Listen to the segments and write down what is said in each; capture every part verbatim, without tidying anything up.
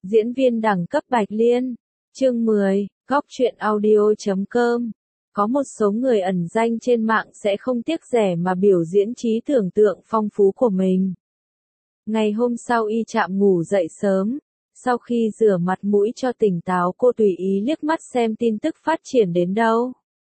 Diễn viên đẳng cấp Bạch Liên. Chương mười, góc truyện audio chấm com. Có một số người ẩn danh trên mạng sẽ không tiếc rẻ mà biểu diễn trí tưởng tượng phong phú của mình. Ngày hôm sau Y Trạm ngủ dậy sớm. Sau khi rửa mặt mũi cho tỉnh táo, cô tùy ý liếc mắt xem tin tức phát triển đến đâu.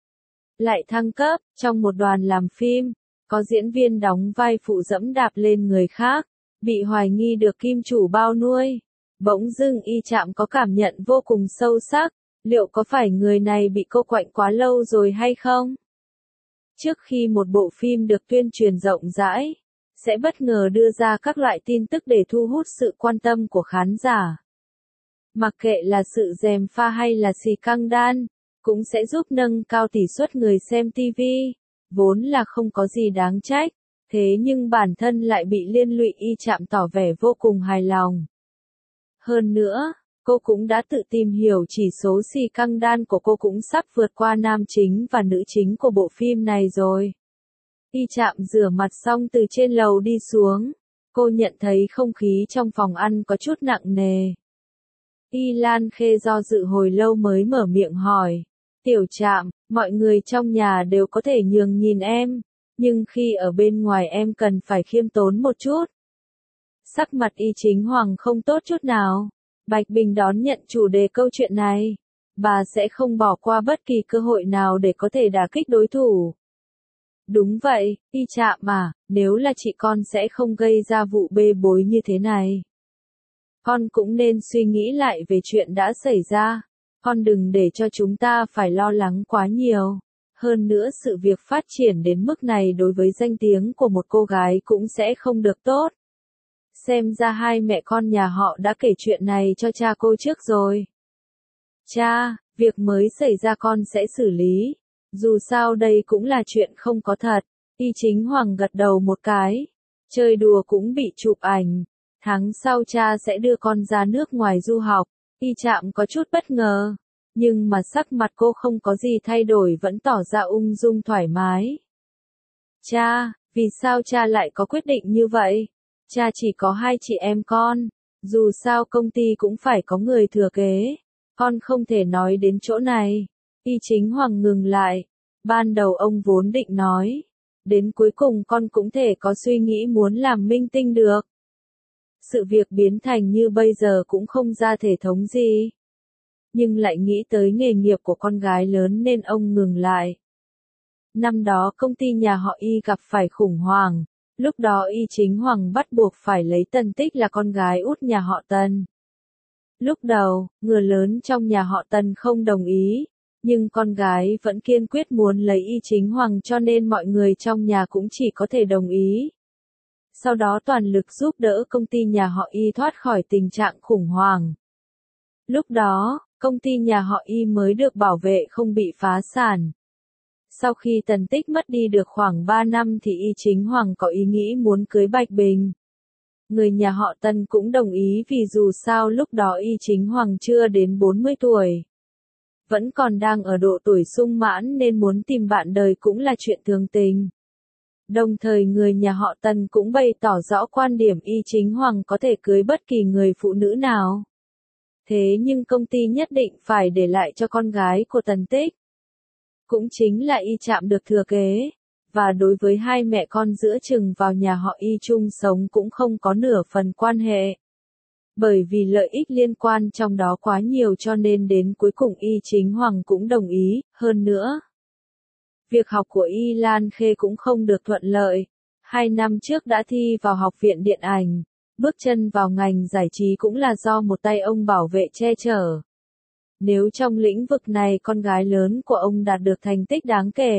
Lại thăng cấp, trong một đoàn làm phim, có diễn viên đóng vai phụ dẫm đạp lên người khác, bị hoài nghi được kim chủ bao nuôi. Bỗng dưng Y Trạm có cảm nhận vô cùng sâu sắc, liệu có phải người này bị cô quạnh quá lâu rồi hay không? Trước khi một bộ phim được tuyên truyền rộng rãi, sẽ bất ngờ đưa ra các loại tin tức để thu hút sự quan tâm của khán giả. Mặc kệ là sự gièm pha hay là xì căng đan, cũng sẽ giúp nâng cao tỷ suất người xem ti vi, vốn là không có gì đáng trách, thế nhưng bản thân lại bị liên lụy. Y Trạm tỏ vẻ vô cùng hài lòng. Hơn nữa, cô cũng đã tự tìm hiểu chỉ số xì căng đan của cô cũng sắp vượt qua nam chính và nữ chính của bộ phim này rồi. Y Trạm rửa mặt xong từ trên lầu đi xuống, cô nhận thấy không khí trong phòng ăn có chút nặng nề. Y Lan Khê do dự hồi lâu mới mở miệng hỏi, Tiểu Trạm, mọi người trong nhà đều có thể nhường nhìn em, nhưng khi ở bên ngoài em cần phải khiêm tốn một chút. Sắc mặt Y Chính Hoàng không tốt chút nào. Bạch Bình đón nhận chủ đề câu chuyện này. Bà sẽ không bỏ qua bất kỳ cơ hội nào để có thể đả kích đối thủ. Đúng vậy, Y Trạm mà, nếu là chị con sẽ không gây ra vụ bê bối như thế này. Con cũng nên suy nghĩ lại về chuyện đã xảy ra. Con đừng để cho chúng ta phải lo lắng quá nhiều. Hơn nữa sự việc phát triển đến mức này đối với danh tiếng của một cô gái cũng sẽ không được tốt. Xem ra hai mẹ con nhà họ đã kể chuyện này cho cha cô trước rồi. Cha, việc mới xảy ra con sẽ xử lý. Dù sao đây cũng là chuyện không có thật. Y Chính Hoàng gật đầu một cái. Chơi đùa cũng bị chụp ảnh. Tháng sau cha sẽ đưa con ra nước ngoài du học. Y Trạm có chút bất ngờ. Nhưng mà sắc mặt cô không có gì thay đổi, vẫn tỏ ra ung dung thoải mái. Cha, vì sao cha lại có quyết định như vậy? Cha chỉ có hai chị em con, dù sao công ty cũng phải có người thừa kế, con không thể nói đến chỗ này. Y Chính Hoàng ngừng lại, ban đầu ông vốn định nói, đến cuối cùng con cũng thể có suy nghĩ muốn làm minh tinh được. Sự việc biến thành như bây giờ cũng không ra thể thống gì. Nhưng lại nghĩ tới nghề nghiệp của con gái lớn nên ông ngừng lại. Năm đó công ty nhà họ Y gặp phải khủng hoảng. Lúc đó Y Chính Hoàng bắt buộc phải lấy Tần Tích là con gái út nhà họ Tần. Lúc đầu, người lớn trong nhà họ Tần không đồng ý, nhưng con gái vẫn kiên quyết muốn lấy Y Chính Hoàng cho nên mọi người trong nhà cũng chỉ có thể đồng ý. Sau đó toàn lực giúp đỡ công ty nhà họ Y thoát khỏi tình trạng khủng hoảng. Lúc đó, công ty nhà họ Y mới được bảo vệ không bị phá sản. Sau khi Tần Tích mất đi được khoảng ba năm thì Y Chính Hoàng có ý nghĩ muốn cưới Bạch Bình. Người nhà họ Tần cũng đồng ý vì dù sao lúc đó Y Chính Hoàng chưa đến bốn mươi tuổi. Vẫn còn đang ở độ tuổi sung mãn nên muốn tìm bạn đời cũng là chuyện thường tình. Đồng thời người nhà họ Tần cũng bày tỏ rõ quan điểm Y Chính Hoàng có thể cưới bất kỳ người phụ nữ nào. Thế nhưng công ty nhất định phải để lại cho con gái của Tần Tích. Cũng chính là Y Trạm được thừa kế, và đối với hai mẹ con giữa chừng vào nhà họ Y chung sống cũng không có nửa phần quan hệ. Bởi vì lợi ích liên quan trong đó quá nhiều cho nên đến cuối cùng Y Chính Hoàng cũng đồng ý, hơn nữa. Việc học của Y Lan Khê cũng không được thuận lợi, hai năm trước đã thi vào học viện điện ảnh, bước chân vào ngành giải trí cũng là do một tay ông bảo vệ che chở. Nếu trong lĩnh vực này con gái lớn của ông đạt được thành tích đáng kể,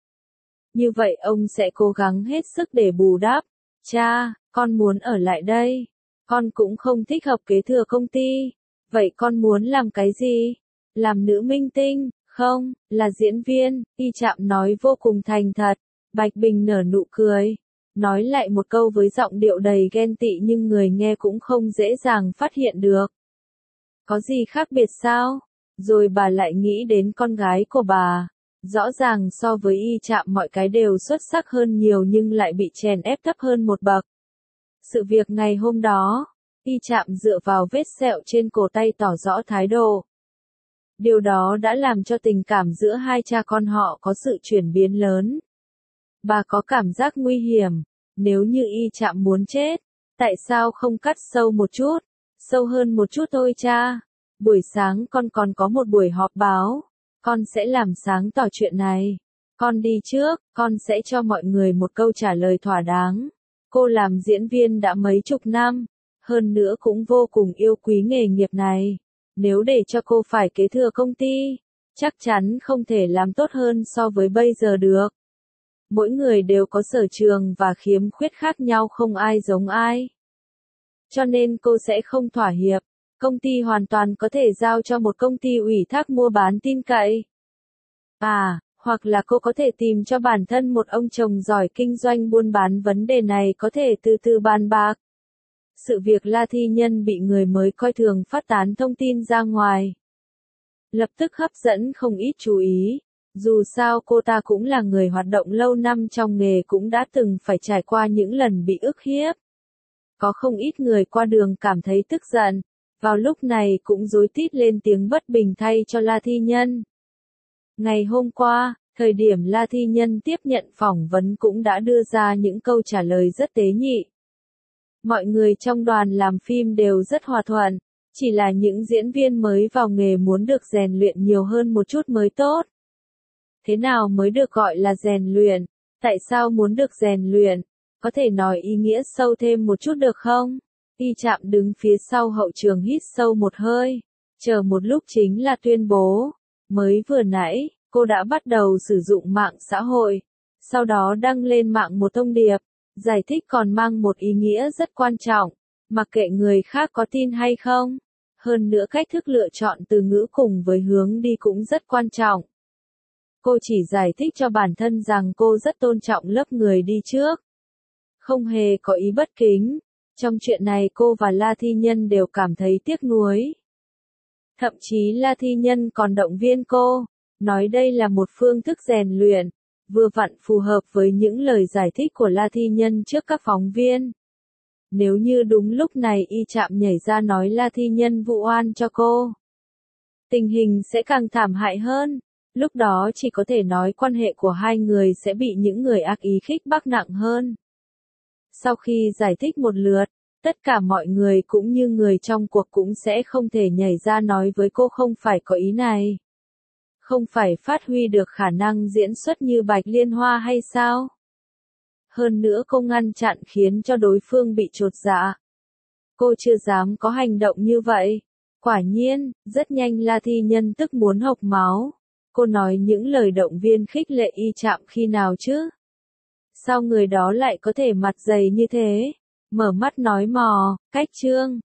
như vậy ông sẽ cố gắng hết sức để bù đắp. Cha, con muốn ở lại đây. Con cũng không thích hợp kế thừa công ty. Vậy con muốn làm cái gì? Làm nữ minh tinh? Không, là diễn viên. Y Trạm nói vô cùng thành thật. Bạch Bình nở nụ cười. Nói lại một câu với giọng điệu đầy ghen tị nhưng người nghe cũng không dễ dàng phát hiện được. Có gì khác biệt sao? Rồi bà lại nghĩ đến con gái của bà. Rõ ràng so với Y Trạm mọi cái đều xuất sắc hơn nhiều nhưng lại bị chèn ép thấp hơn một bậc. Sự việc ngày hôm đó, Y Trạm dựa vào vết sẹo trên cổ tay tỏ rõ thái độ. Điều đó đã làm cho tình cảm giữa hai cha con họ có sự chuyển biến lớn. Bà có cảm giác nguy hiểm, nếu như Y Trạm muốn chết, tại sao không cắt sâu một chút, sâu hơn một chút thôi cha. Buổi sáng con còn có một buổi họp báo, con sẽ làm sáng tỏ chuyện này. Con đi trước, con sẽ cho mọi người một câu trả lời thỏa đáng. Cô làm diễn viên đã mấy chục năm, hơn nữa cũng vô cùng yêu quý nghề nghiệp này. Nếu để cho cô phải kế thừa công ty, chắc chắn không thể làm tốt hơn so với bây giờ được. Mỗi người đều có sở trường và khiếm khuyết khác nhau, không ai giống ai. Cho nên cô sẽ không thỏa hiệp. Công ty hoàn toàn có thể giao cho một công ty ủy thác mua bán tin cậy. À, hoặc là cô có thể tìm cho bản thân một ông chồng giỏi kinh doanh buôn bán, vấn đề này có thể từ từ bàn bạc. Sự việc La Thi Nhân bị người mới coi thường phát tán thông tin ra ngoài, lập tức hấp dẫn không ít chú ý. Dù sao cô ta cũng là người hoạt động lâu năm trong nghề, cũng đã từng phải trải qua những lần bị ức hiếp. Có không ít người qua đường cảm thấy tức giận, vào lúc này cũng rối rít lên tiếng bất bình thay cho La Thi Nhân. Ngày hôm qua, thời điểm La Thi Nhân tiếp nhận phỏng vấn cũng đã đưa ra những câu trả lời rất tế nhị. Mọi người trong đoàn làm phim đều rất hòa thuận, chỉ là những diễn viên mới vào nghề muốn được rèn luyện nhiều hơn một chút mới tốt. Thế nào mới được gọi là rèn luyện? Tại sao muốn được rèn luyện? Có thể nói ý nghĩa sâu thêm một chút được không? Y Trạm đứng phía sau hậu trường hít sâu một hơi, chờ một lúc chính là tuyên bố. Mới vừa nãy, cô đã bắt đầu sử dụng mạng xã hội, sau đó đăng lên mạng một thông điệp, giải thích còn mang một ý nghĩa rất quan trọng, mặc kệ người khác có tin hay không. Hơn nữa cách thức lựa chọn từ ngữ cùng với hướng đi cũng rất quan trọng. Cô chỉ giải thích cho bản thân rằng cô rất tôn trọng lớp người đi trước, không hề có ý bất kính. Trong chuyện này cô và La Thi Nhân đều cảm thấy tiếc nuối. Thậm chí La Thi Nhân còn động viên cô, nói đây là một phương thức rèn luyện, vừa vặn phù hợp với những lời giải thích của La Thi Nhân trước các phóng viên. Nếu như đúng lúc này Y Trạm nhảy ra nói La Thi Nhân vụ oan cho cô, tình hình sẽ càng thảm hại hơn. Lúc đó chỉ có thể nói quan hệ của hai người sẽ bị những người ác ý khích bác nặng hơn. Sau khi giải thích một lượt, tất cả mọi người cũng như người trong cuộc cũng sẽ không thể nhảy ra nói với cô không phải có ý này. Không phải phát huy được khả năng diễn xuất như Bạch Liên Hoa hay sao? Hơn nữa cô ngăn chặn khiến cho đối phương bị chột dạ. Cô chưa dám có hành động như vậy. Quả nhiên, rất nhanh La Thi Nhân tức muốn hộc máu. Cô nói những lời động viên khích lệ Y Trạm khi nào chứ? Sao người đó lại có thể mặt dày như thế? Mở mắt nói mò, cách trương.